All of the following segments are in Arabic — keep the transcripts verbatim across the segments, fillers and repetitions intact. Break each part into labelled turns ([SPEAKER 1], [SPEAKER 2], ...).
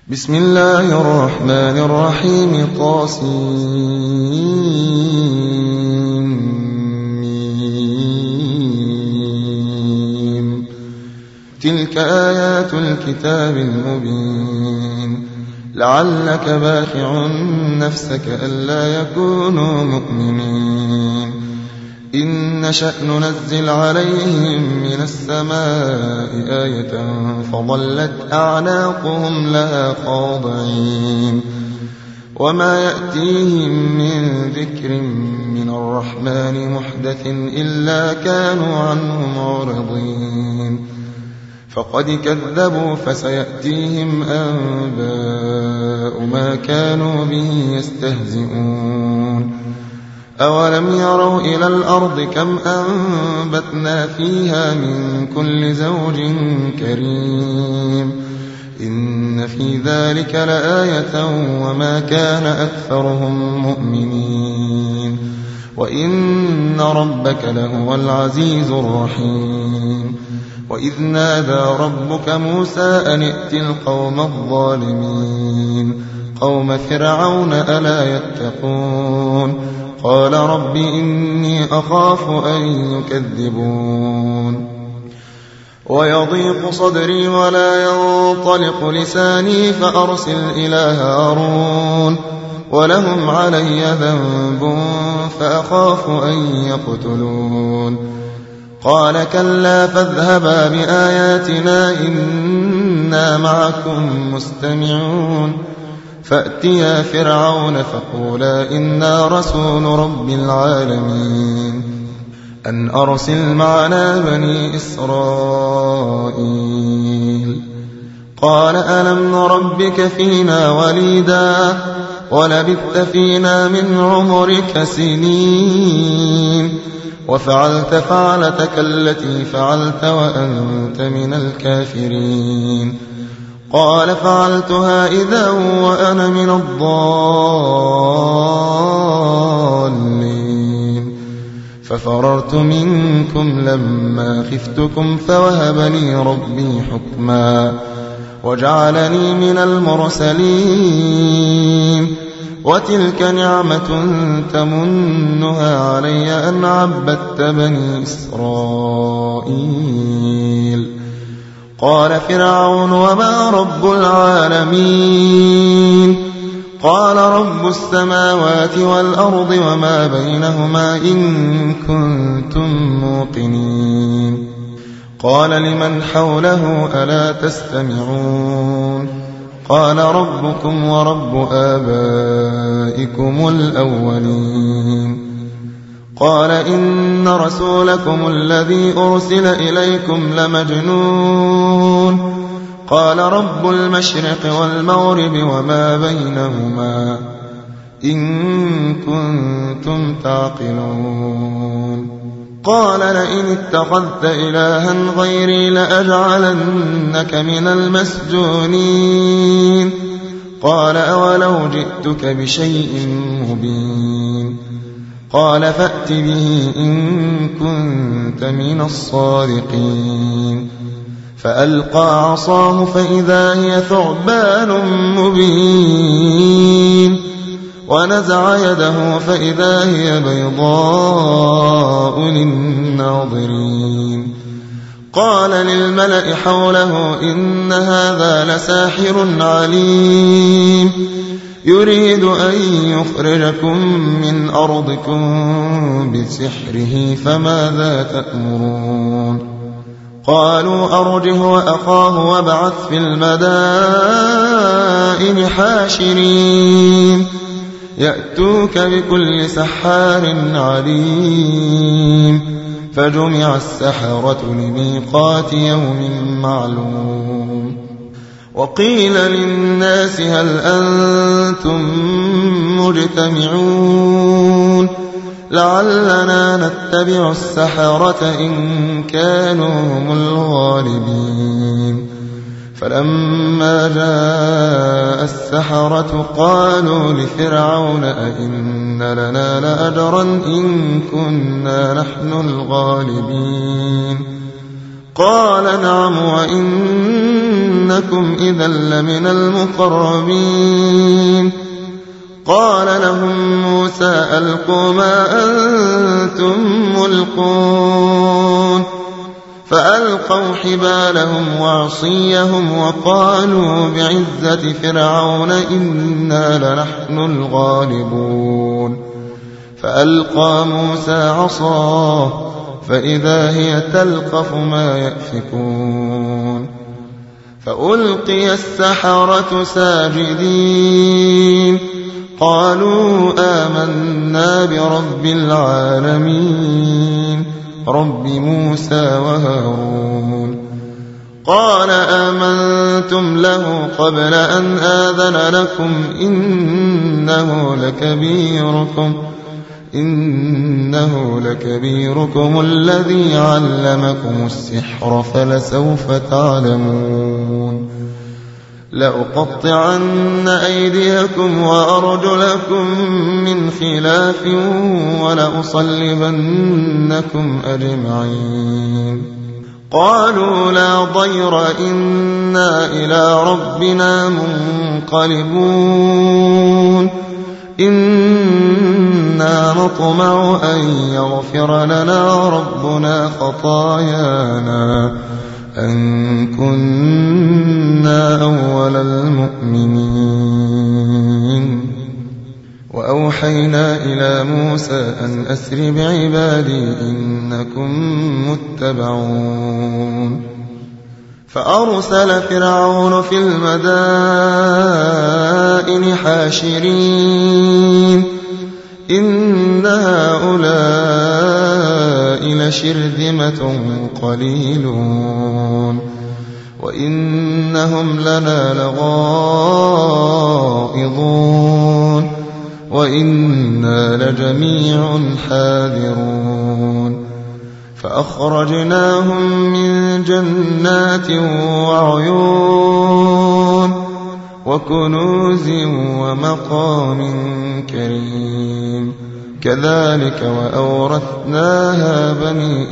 [SPEAKER 1] بسم الله الرحمن الرحيم طاسيم تلك آيات الكتاب المبين لعلك باخع نفسك ألا يكونوا مؤمنين إن نشأ ننزل عليهم من السماء آية فظلت أعناقهم لها خاضعين وما يأتيهم من ذكر من الرحمن محدث إلا كانوا عنه معرضين فقد كذبوا فسيأتيهم أنباء ما كانوا به يستهزئون أولم يروا إلى الأرض كم أنبتنا فيها من كل زوج كريم إن في ذلك لآية وما كان أكثرهم مؤمنين وإن ربك لهو العزيز الرحيم وإذ نادى ربك موسى أن ائت القوم الظالمين قوم فرعون ألا يتقون قال رب إني أخاف أن يكذبون ويضيق صدري ولا ينطلق لساني فأرسل إلى هارون ولهم علي ذنب فأخاف أن يقتلون قال كلا فاذهبا بآياتنا إنا معكم مستمعون فأتيا فرعون فقولا إنا رسول رب العالمين أن أرسل معنا بني إسرائيل قال ألم نربك فينا وليدا ولبثت فينا من عمرك سنين وفعلت فعلتك التي فعلت وأنت من الكافرين قال فعلتها إذا وأنا من الضالين ففررت منكم لما خفتكم فوهب لي ربي حكما وجعلني من المرسلين وتلك نعمة تمنها علي أن عبدت بني إسرائيل قال فرعون وما رب العالمين قال رب السماوات والأرض وما بينهما إن كنتم موقنين قال لمن حوله ألا تستمعون قال ربكم ورب آبائكم الأولين قال إن رسولكم الذي أرسل إليكم لمجنون قال رب المشرق والمغرب وما بينهما إن كنتم تعقلون قال لئن اتخذت إلها غيري لأجعلنك من المسجونين قال أولو جئتك بشيء مبين قال فأت به إن كنت من الصادقين فألقى عصاه فإذا هي ثعبان مبين ونزع يده فإذا هي بيضاء للناظرين قال للملأ حوله إن هذا لساحر عليم يريد أن يخرجكم من أرضكم بسحره فماذا تأمرون قالوا أرجه وأخاه وابعث في المدائن حاشرين يأتوك بكل سحار عليم فجمع السحرة لميقات يوم معلوم وقيل للناس هل أنتم مجتمعون لعلنا نتبع السحرة إن كانوا هم الغالبين فلما جاء السحرة قالوا لفرعون أئن لنا لأجرا إن كنا نحن الغالبين قال نعم وإن إنكم إذا لمن المقربين قال لهم موسى ألقوا ما أنتم ملقون فألقوا حبالهم وعصيهم وقالوا بعزة فرعون إنا لنحن الغالبون فألقى موسى عصاه فإذا هي تلقف ما يأفكون فألقي السحرة ساجدين قالوا آمنا برب العالمين رب موسى وهارون قال آمنتم له قبل أن آذن لكم إنه لكبيركم إنه لكبيركم الذي علمكم السحر فلسوف تعلمون لأقطعن أيديكم وأرجلكم من خلاف ولأصلبنكم أجمعين قالوا لا ضير إنا إلى ربنا منقلبون إنا نطمع أن يغفر لنا ربنا خطايانا أن كنا أول المؤمنين وأوحينا إلى موسى أن أسر بعبادي إنكم متبعون فأرسل فرعون في المدائن حاشرين إن هؤلاء لشرذمة قليلون وإنهم لنا لغائظون وإنا لجميع حاذرون فأخرجناهم من جنات وعيون وكنوز ومقام كريم كذلك وأورثناها بني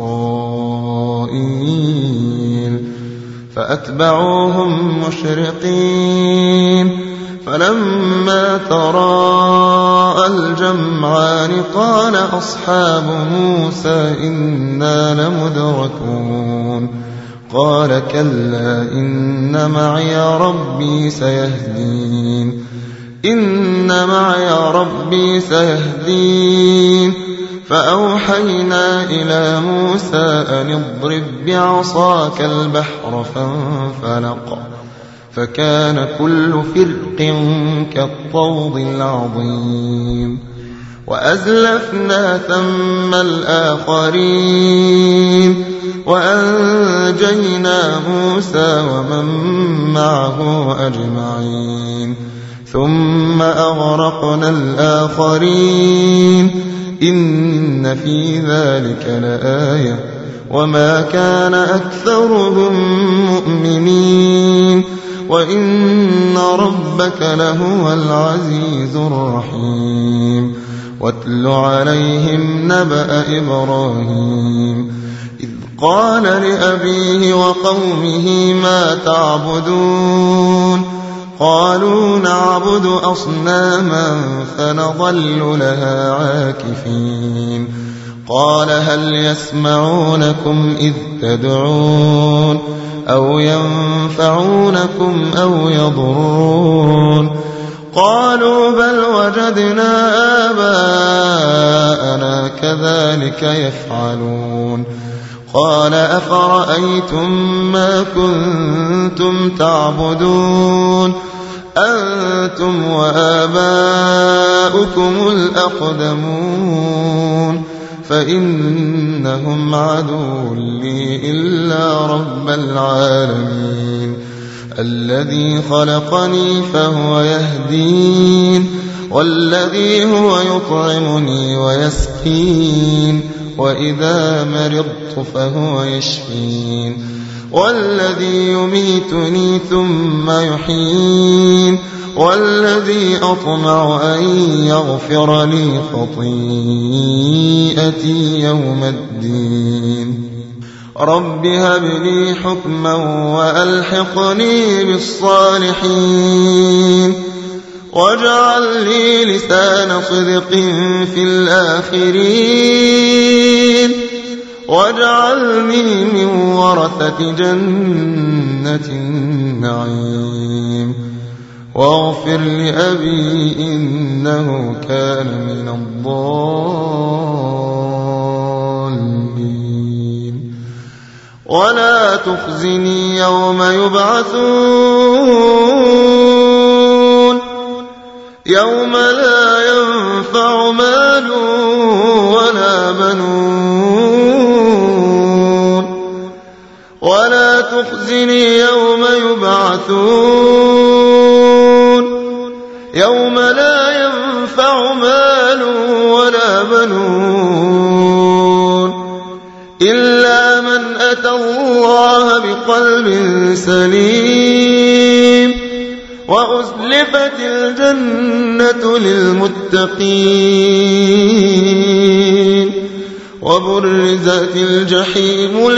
[SPEAKER 1] إسرائيل فأتبعوهم مشرقين فلما تراءى الجمعان قال أصحاب موسى إنا لمدركون قال كلا إن معي ربي سيهدين إن معي ربي سيهدين فأوحينا إلى موسى أن اضرب بعصاك البحر فانفلق فكان كل فرق كالطود العظيم وأزلفنا ثم الآخرين وأنجينا موسى ومن معه أجمعين ثم أغرقنا الآخرين إن في ذلك لآية وما كان أكثرهم مؤمنين وإن ربك لهو العزيز الرحيم واتل عليهم نبأ إبراهيم إذ قال لأبيه وقومه ما تعبدون قالوا نعبد أصناما فنظل لها عاكفين قال هل يسمعونكم إذ تدعون أو ينفعونكم أو يضرون قالوا بل وجدنا آباءنا كذلك يفعلون قال أفرأيتم ما كنتم تعبدون أنتم وآباؤكم الأقدمون فإنهم عدو لي إلا رب العالمين الذي خلقني فهو يهدين والذي هو يطعمني ويسقين وإذا مرضت فهو يشفين والذي يميتني ثم يحيين والذي أطمع أن يغفر لي خطيئتي يوم الدين رب هب لي حكما وألحقني بالصالحين واجعل لي لسان صدق في الآخرين واجعلني من ورثة جنة النعيم واغفر لأبي إنه كان من الضالين ولا تخزني يوم يبعثون يوم لا ينفع مال ولا بنون ولا تخزني يوم يبعثون يوم لا ينفع مال ولا بنون إلا من أتى الله بقلب سليم وأزلفت الجنة للمتقين وبرزت الجحيم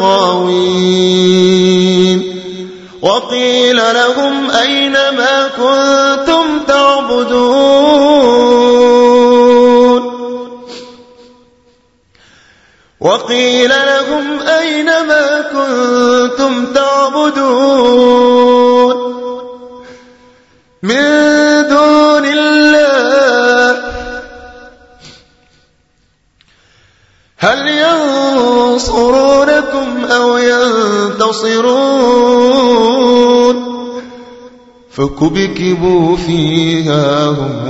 [SPEAKER 1] للغاوين وقيل لهم أين ما كنتم تعبدون وقيل لهم أين ما كنتم تعبدون من دون الله هل ينصرونكم أو ينتصرون فكبكبوا فيها هم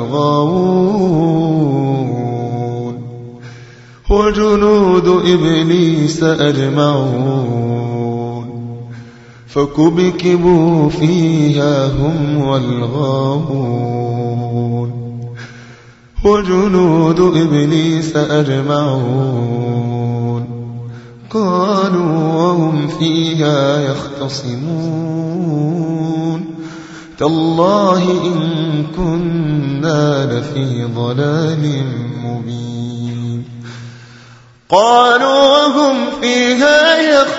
[SPEAKER 1] والغاوون وجنود إبليس أجمعون فكبكبوا فيها هم والغاوون وجنود إبليس أجمعون قالوا وهم فيها يختصمون تالله إن كنا لفي ضلال مبين قالوا وهم فيها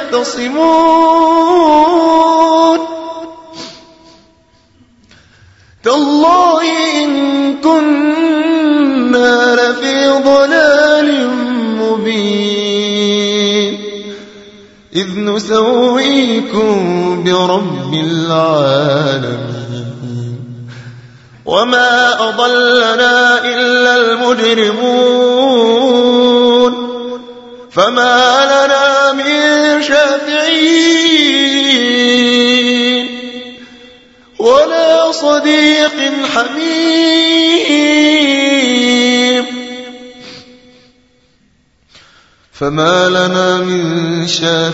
[SPEAKER 1] يختصمون تالله إن كنا لفي ضلال مبين إذ نسويكم برب العالمين وما أضلنا إلا المجرمون فما لنا من شافعين ولا صديق حميم فما لنا من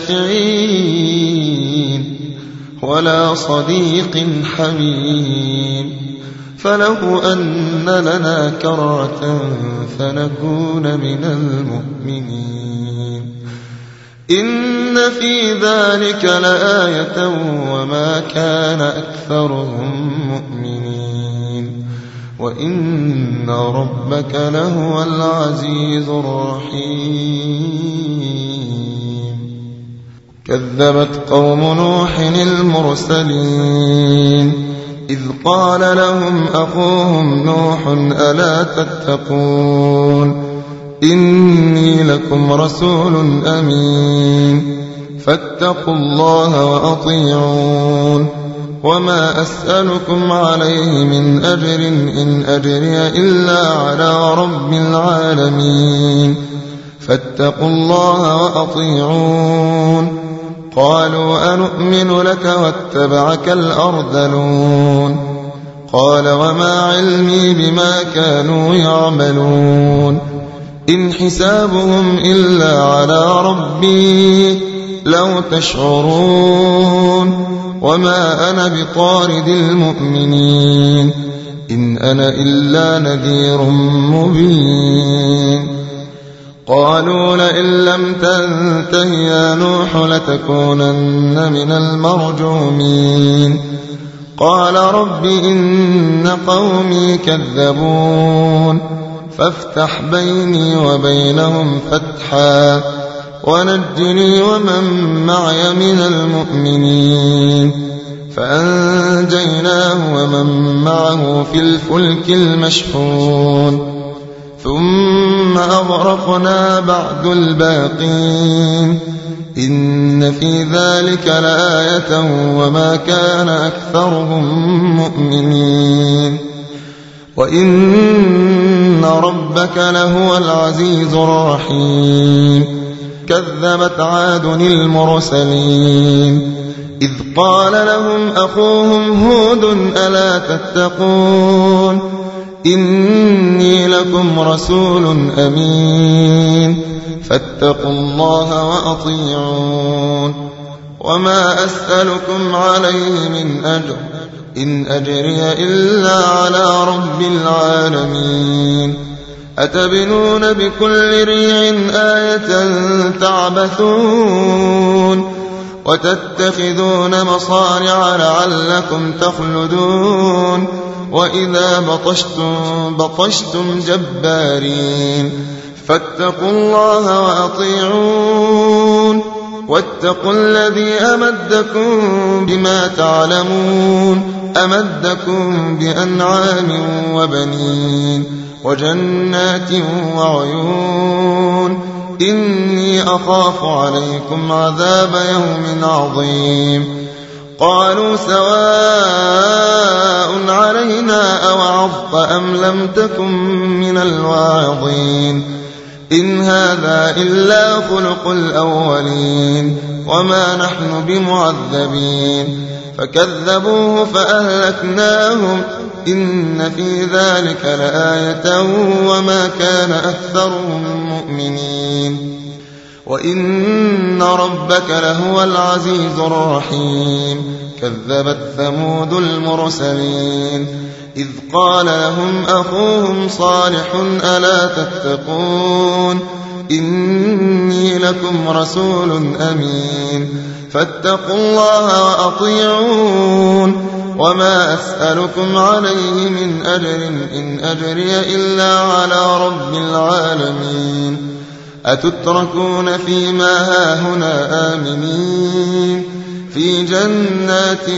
[SPEAKER 1] شافعين ولا صديق حميم فلو أن لنا كرة فنكون من المؤمنين إن في ذلك لآية وما كان أكثرهم مؤمنين وإن ربك لهو العزيز الرحيم كذبت قوم نوح المرسلين إذ قال لهم أخوهم نوح ألا تتقون إني لكم رسول أمين فاتقوا الله وأطيعون وما أسألكم عليه من أجر إن أجري إلا على رب العالمين فاتقوا الله وأطيعون قالوا أنؤمن لك واتبعك الأرذلون قال وما علمي بما كانوا يعملون إن حسابهم إلا على ربي لو تشعرون وما أنا بطارد المؤمنين إن أنا إلا نذير مبين قالوا لئن لم تنته يا نوح لتكونن من المرجومين قال رب إن قومي كذبون فافتح بيني وبينهم فتحا ونجني ومن معي من المؤمنين فأنجيناه ومن معه في الفلك المشحون ثم أغرقنا بعد الباقين إن في ذلك لآية وما كان أكثرهم مؤمنين وإن ربك لهو العزيز الرحيم كذبت عاد المرسلين إذ قال لهم أخوهم هود ألا تتقون إني لكم رسول أمين فاتقوا الله وأطيعون وما أسألكم عليه من أجر إن أجري إلا على رب العالمين أتبنون بكل ريع آية تعبثون وتتخذون مصارع لعلكم تخلدون وإذا بطشتم بطشتم جبارين فاتقوا الله وأطيعون واتقوا الذي أمدكم بما تعلمون أمدكم بأنعام وبنين وجنات وعيون إني أخاف عليكم عذاب يوم عظيم قالوا سواء علينا أوعظت أم لم تكن من الواعظين إن هذا إلا خلق الأولين وما نحن بمعذبين فكذبوه فأهلكناهم إن في ذلك لآية وما كان أكثرهم مؤمنين وإن ربك لهو العزيز الرحيم كذبت ثمود المرسلين إذ قال لهم أخوهم صالح ألا تتقون إني لكم رسول أمين فاتقوا الله وأطيعون وما أسألكم عليه من أجر إن أجري إلا على رب العالمين أتتركون فيما هاهنا آمنين في جنات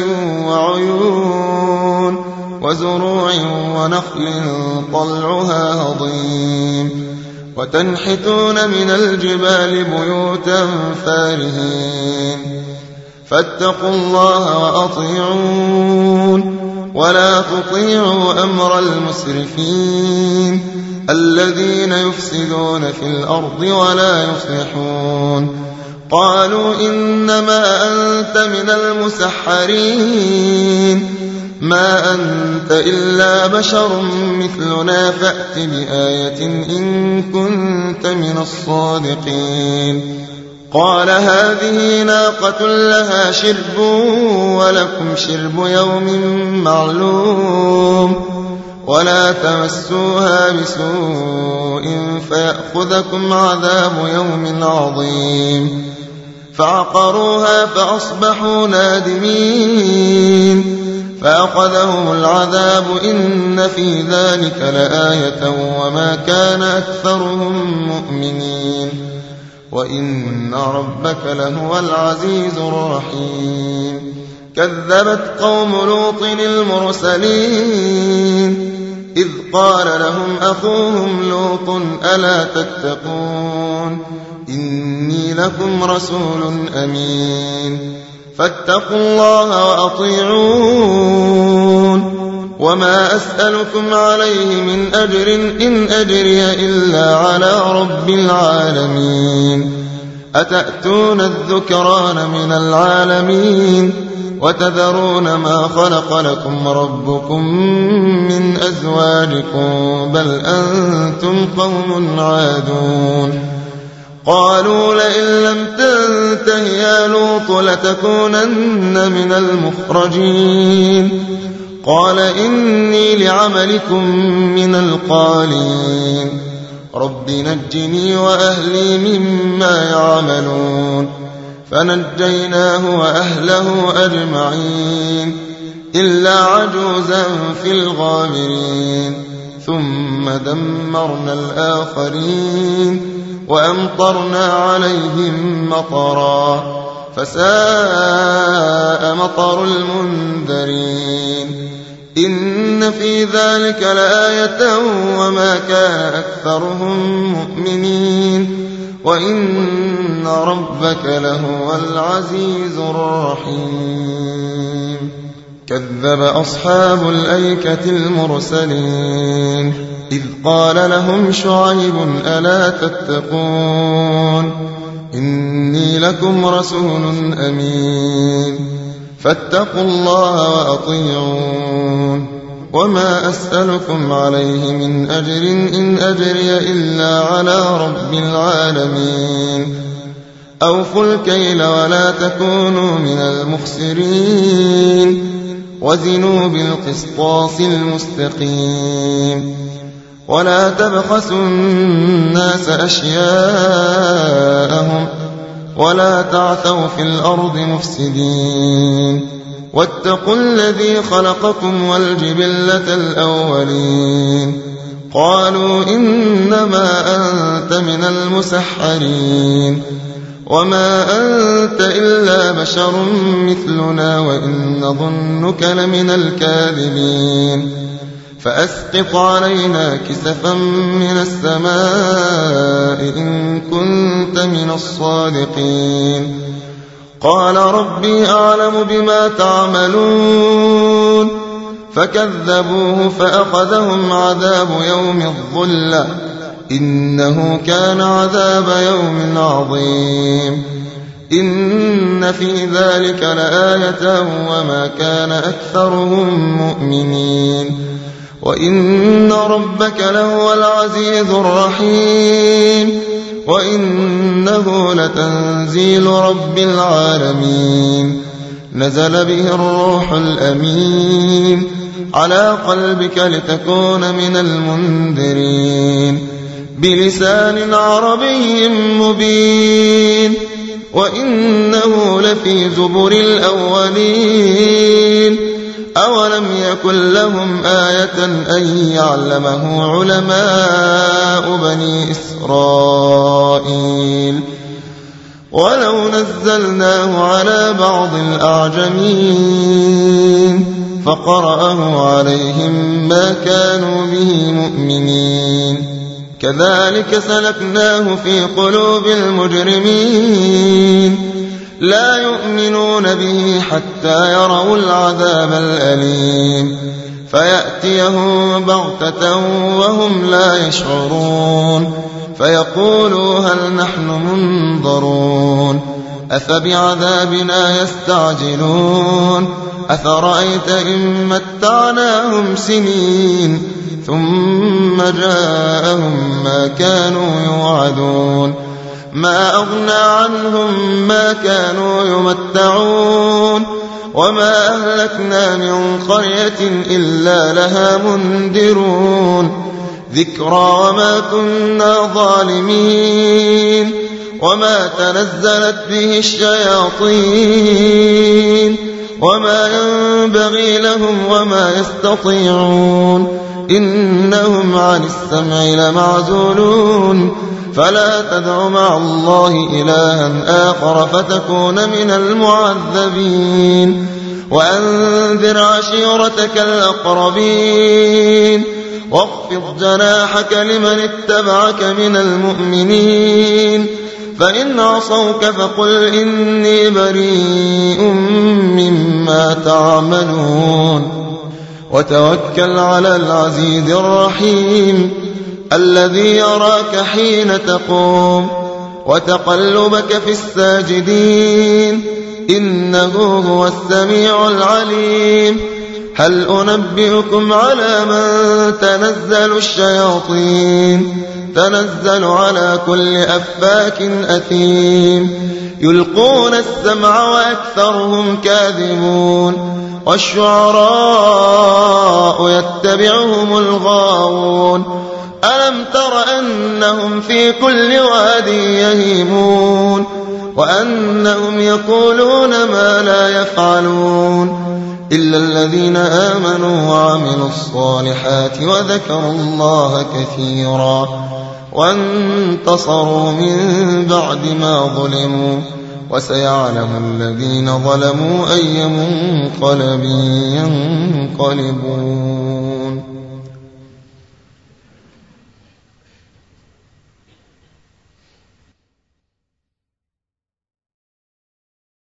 [SPEAKER 1] وعيون وزروع ونخل طلعها هضيم وتنحتون من الجبال بيوتا فارهين فاتقوا الله وأطيعون ولا تطيعوا أمر المسرفين الذين يفسدون في الأرض ولا يصلحون قالوا إنما أنت من المسحرين ما أنت إلا بشر مثلنا فأت بآية إن كنت من الصادقين قال هذه ناقة لها شرب ولكم شرب يوم معلوم ولا تمسوها بسوء فيأخذكم عذاب يوم عظيم فعقروها فأصبحوا نادمين فأخذهم العذاب إن في ذلك لآية وما كان أكثرهم مؤمنين وإن ربك لهو العزيز الرحيم كذبت قوم لوط المرسلين إذ قال لهم أخوهم لوط ألا تتقون إني لكم رسول أمين فاتقوا الله وأطيعون وما أسألكم عليه من أجر إن أجري إلا على رب العالمين أتأتون الذكران من العالمين وتذرون ما خلق لكم ربكم من أزواجكم بل أنتم قوم عادون قالوا لئن لم تنته يا لوط لتكونن من المخرجين قال إني لعملكم من القالين رب نجني وأهلي مما يعملون فنجيناه وأهله أجمعين إلا عجوزا في الغابرين ثم دمرنا الآخرين وأمطرنا عليهم مطرا فساء مطر المنذرين إن في ذلك لآية وما كان أكثرهم مؤمنين وإن ربك لهو العزيز الرحيم كذب أصحاب الأيكة المرسلين إذ قال لهم شعيب ألا تتقون إني لكم رسول أمين فاتقوا الله وأطيعون وما أسألكم عليه من أجر إن أجري إلا على رب العالمين أوفوا الكيل ولا تكونوا من المخسرين وزنوا بالقسطاس المستقيم ولا تبخسوا الناس أشياءهم ولا تعثوا في الأرض مفسدين واتقوا الذي خلقكم والجبلة الأولين قالوا إنما أنت من المسحرين وما أنت إلا بشر مثلنا وإن نظنك لمن الكاذبين فأسقط علينا كسفا من السماء إن كنت من الصادقين قال ربي أعلم بما تعملون فكذبوه فأخذهم عذاب يوم الظلة إنه كان عذاب يوم عظيم إن في ذلك لآية وما كان أكثرهم مؤمنين وإن ربك لهو العزيز الرحيم وإنه لتنزيل رب العالمين نزل به الروح الأمين على قلبك لتكون من المنذرين بلسان عربي مبين وإنه لفي زبر الأولين أولم يكن لهم آية أن يعلمه علماء بني إسرائيل ولو نزلناه على بعض الأعجمين فقرأه عليهم ما كانوا به مؤمنين كذلك سلكناه في قلوب المجرمين لا يؤمنون به حتى يروا العذاب الأليم فيأتيهم بغتة وهم لا يشعرون فيقولوا هل نحن منظرون أفبعذابنا يستعجلون أفرأيت إن متعناهم سنين ثم جاءهم ما كانوا يوعدون ما أغنى عنهم ما كانوا يمتعون وما أهلكنا من قرية إلا لها منذرون ذكرى وما كنا ظالمين وما تنزلت به الشياطين وما ينبغي لهم وما يستطيعون إنهم عن السمع لمعزولون فلا تدع مع الله إلها آخر فتكون من المعذبين وأنذر عشيرتك الأقربين واخفض جناحك لمن اتبعك من المؤمنين فإن عصوك فقل إني بريء مما تعملون وتوكل على العزيز الرحيم الذي يراك حين تقوم وتقلبك في الساجدين إنه هو السميع العليم هل أنبئكم على من تنزل الشياطين تنزل على كل أفاك أثيم يلقون السمع وأكثرهم كاذبون والشعراء يتبعهم الغاوون ألم تر أنهم في كل واد يهيمون وأنهم يقولون ما لا يفعلون إلا الذين آمنوا وعملوا الصالحات وذكروا الله كثيرا وانتصروا من بعد ما ظلموا وسيعلم الذين ظلموا أي منقلب ينقلبون.